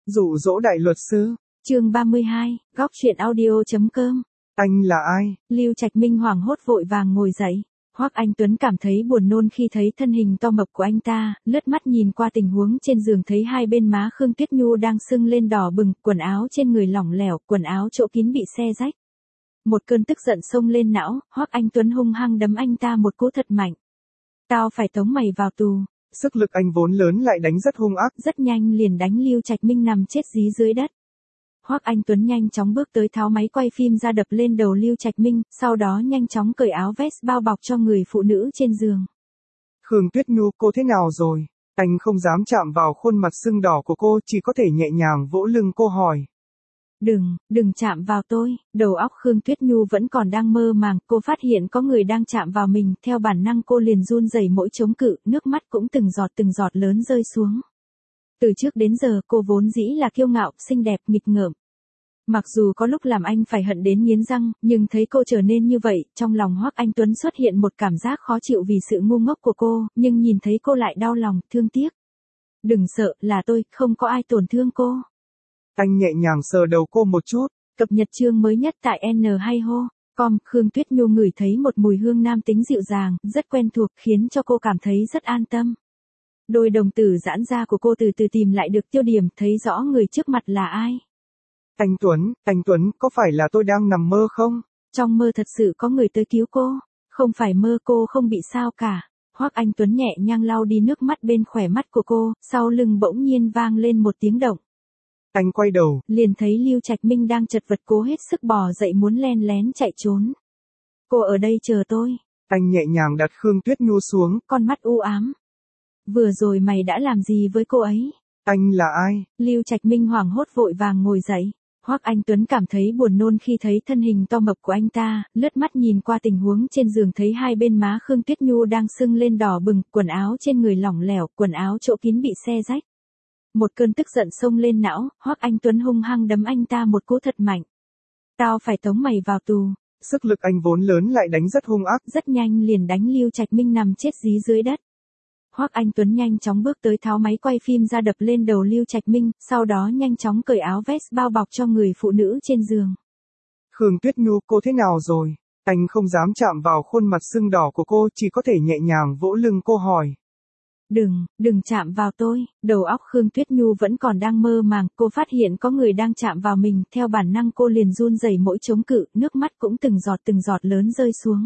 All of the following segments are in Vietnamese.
Dụ dỗ đại luật sư. Chương 32, góc truyện audio.com. Anh là ai? Lưu Trạch Minh hoảng hốt vội vàng ngồi dậy. Hoắc Anh Tuấn cảm thấy buồn nôn khi thấy thân hình to mập của anh ta, lướt mắt nhìn qua tình huống trên giường thấy hai bên má Khương Tuyết Nhu đang sưng lên đỏ bừng, quần áo trên người lỏng lẻo, quần áo chỗ kín bị xé rách. Một cơn tức giận xông lên não, Hoắc Anh Tuấn hung hăng đấm anh ta một cú thật mạnh. Tao phải tống mày vào tù. Sức lực anh vốn lớn lại đánh rất hung ác. Rất nhanh liền đánh Lưu Trạch Minh nằm chết dí dưới đất. Hoắc Anh Tuấn nhanh chóng bước tới tháo máy quay phim ra đập lên đầu Lưu Trạch Minh, sau đó nhanh chóng cởi áo vest bao bọc cho người phụ nữ trên giường. Khương Tuyết Nhu, cô thế nào rồi? Anh không dám chạm vào khuôn mặt sưng đỏ của cô, chỉ có thể nhẹ nhàng vỗ lưng cô hỏi. Đừng chạm vào tôi. Đầu óc Khương Tuyết Nhu vẫn còn đang mơ màng, cô phát hiện có người đang chạm vào mình, theo bản năng cô liền run rẩy mỗi chống cự, nước mắt cũng từng giọt lớn rơi xuống. Từ trước đến giờ cô vốn dĩ là kiêu ngạo, xinh đẹp, nghịch ngợm. Mặc dù có lúc làm anh phải hận đến nghiến răng, nhưng thấy cô trở nên như vậy, trong lòng Hoắc Anh Tuấn xuất hiện một cảm giác khó chịu vì sự ngu ngốc của cô, nhưng nhìn thấy cô lại đau lòng, thương tiếc. Đừng sợ, là tôi, không có ai tổn thương cô. Anh nhẹ nhàng sờ đầu cô một chút. Cập nhật chương mới nhất tại nhhayho.com, Khương Tuyết Nhu ngửi thấy một mùi hương nam tính dịu dàng, rất quen thuộc, khiến cho cô cảm thấy rất an tâm. Đôi đồng tử giãn ra của cô từ từ tìm lại được tiêu điểm, thấy rõ người trước mặt là ai. Anh Tuấn, có phải là tôi đang nằm mơ không? Trong mơ thật sự có người tới cứu cô, không phải mơ, cô không bị sao cả. Hoắc Anh Tuấn nhẹ nhàng lau đi nước mắt bên khóe mắt của cô, sau lưng bỗng nhiên vang lên một tiếng động. Anh quay đầu, liền thấy Lưu Trạch Minh đang chật vật cố hết sức bò dậy muốn len lén chạy trốn. Cô ở đây chờ tôi. Anh nhẹ nhàng đặt Khương Tuyết Nhu xuống, con mắt u ám. Vừa rồi mày đã làm gì với cô ấy? Anh là ai? Lưu Trạch Minh hoảng hốt vội vàng ngồi dậy. Hoắc Anh Tuấn cảm thấy buồn nôn khi thấy thân hình to mập của anh ta, lướt mắt nhìn qua tình huống trên giường thấy hai bên má Khương Tuyết Nhu đang sưng lên đỏ bừng, quần áo trên người lỏng lẻo, quần áo chỗ kín bị xé rách. Một cơn tức giận xông lên não, Hoắc Anh Tuấn hung hăng đấm anh ta một cú thật mạnh. Tao phải tống mày vào tù. Sức lực anh vốn lớn lại đánh rất hung ác. Rất nhanh liền đánh Lưu Trạch Minh nằm chết dí dưới đất. Hoắc Anh Tuấn nhanh chóng bước tới tháo máy quay phim ra đập lên đầu Lưu Trạch Minh, sau đó nhanh chóng cởi áo vest bao bọc cho người phụ nữ trên giường. Khương Tuyết Nhu, cô thế nào rồi? Anh không dám chạm vào khuôn mặt sưng đỏ của cô, chỉ có thể nhẹ nhàng vỗ lưng cô hỏi. Đừng chạm vào tôi. Đầu óc Khương Tuyết Nhu vẫn còn đang mơ màng, cô phát hiện có người đang chạm vào mình, theo bản năng cô liền run rẩy mỗi chống cự, nước mắt cũng từng giọt lớn rơi xuống.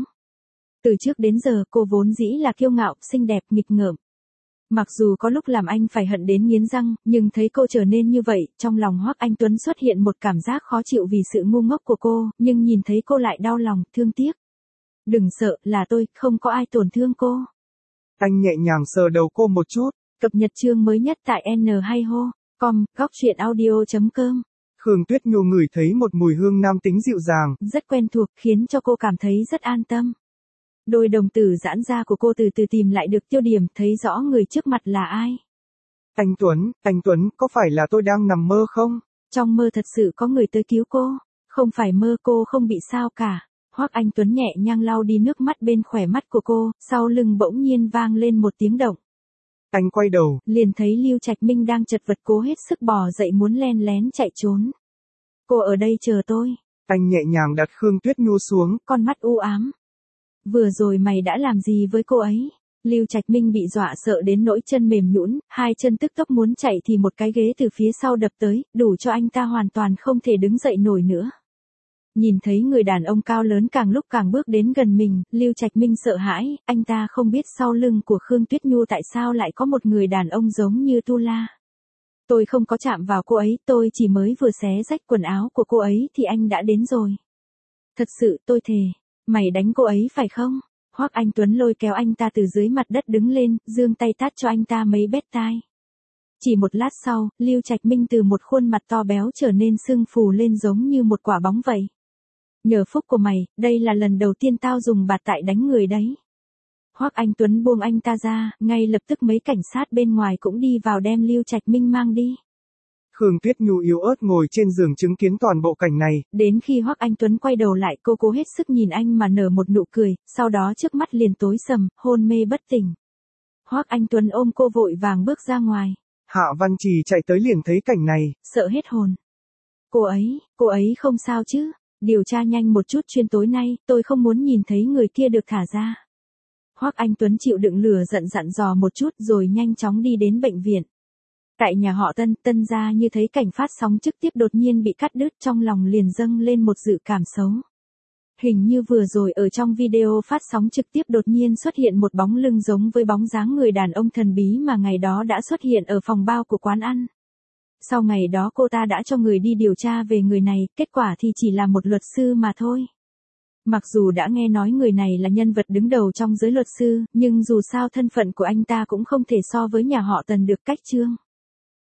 Từ trước đến giờ cô vốn dĩ là kiêu ngạo, xinh đẹp, nghịch ngợm. Mặc dù có lúc làm anh phải hận đến nghiến răng, nhưng thấy cô trở nên như vậy, trong lòng Hoắc Anh Tuấn xuất hiện một cảm giác khó chịu vì sự ngu ngốc của cô, nhưng nhìn thấy cô lại đau lòng, thương tiếc. Đừng sợ, là tôi, không có ai tổn thương cô. Anh nhẹ nhàng sờ đầu cô một chút. Cập nhật chương mới nhất tại nhhayho.com, góc truyện audio.com. Khương Tuyết Nhu ngửi thấy một mùi hương nam tính dịu dàng, rất quen thuộc, khiến cho cô cảm thấy rất an tâm. Đôi đồng tử giãn ra của cô từ từ tìm lại được tiêu điểm, thấy rõ người trước mặt là ai. Anh Tuấn, có phải là tôi đang nằm mơ không? Trong mơ thật sự có người tới cứu cô, không phải mơ, cô không bị sao cả. Hoắc Anh Tuấn nhẹ nhàng lau đi nước mắt bên khóe mắt của cô, sau lưng bỗng nhiên vang lên một tiếng động. Anh quay đầu, liền thấy Lưu Trạch Minh đang chật vật cố hết sức bò dậy muốn len lén chạy trốn. Cô ở đây chờ tôi. Anh nhẹ nhàng đặt Khương Tuyết Nhu xuống, con mắt u ám. Vừa rồi mày đã làm gì với cô ấy? Lưu Trạch Minh bị dọa sợ đến nỗi chân mềm nhũn, hai chân tức tốc muốn chạy thì một cái ghế từ phía sau đập tới, đủ cho anh ta hoàn toàn không thể đứng dậy nổi nữa. Nhìn thấy người đàn ông cao lớn càng lúc càng bước đến gần mình, Lưu Trạch Minh sợ hãi, anh ta không biết sau lưng của Khương Tuyết Nhu tại sao lại có một người đàn ông giống như Tu La. Tôi không có chạm vào cô ấy, tôi chỉ mới vừa xé rách quần áo của cô ấy thì anh đã đến rồi. Thật sự, tôi thề. Mày đánh cô ấy phải không? Hoắc Anh Tuấn lôi kéo anh ta từ dưới mặt đất đứng lên, giương tay tát cho anh ta mấy bét tai. Chỉ một lát sau, Lưu Trạch Minh từ một khuôn mặt to béo trở nên sưng phù lên giống như một quả bóng vậy. Nhờ phúc của mày, đây là lần đầu tiên tao dùng bạt tại đánh người đấy. Hoắc Anh Tuấn buông anh ta ra, ngay lập tức mấy cảnh sát bên ngoài cũng đi vào đem Lưu Trạch Minh mang đi. Khương Tuyết Nhu yếu ớt ngồi trên giường chứng kiến toàn bộ cảnh này. Đến khi Hoắc Anh Tuấn quay đầu lại, cô cố hết sức nhìn anh mà nở một nụ cười, sau đó trước mắt liền tối sầm, hôn mê bất tỉnh. Hoắc Anh Tuấn ôm cô vội vàng bước ra ngoài. Hạ Văn Trì chạy tới liền thấy cảnh này. Sợ hết hồn. Cô ấy không sao chứ? Điều tra nhanh một chút, chuyên tối nay, tôi không muốn nhìn thấy người kia được thả ra. Hoắc Anh Tuấn chịu đựng lửa giận dặn dò một chút rồi nhanh chóng đi đến bệnh viện. Tại nhà họ Tân gia như thấy cảnh phát sóng trực tiếp đột nhiên bị cắt đứt, trong lòng liền dâng lên một dự cảm xấu. Hình như vừa rồi ở trong video phát sóng trực tiếp đột nhiên xuất hiện một bóng lưng giống với bóng dáng người đàn ông thần bí mà ngày đó đã xuất hiện ở phòng bao của quán ăn. Sau ngày đó cô ta đã cho người đi điều tra về người này, kết quả thì chỉ là một luật sư mà thôi. Mặc dù đã nghe nói người này là nhân vật đứng đầu trong giới luật sư, nhưng dù sao thân phận của anh ta cũng không thể so với nhà họ Tần được cách trương.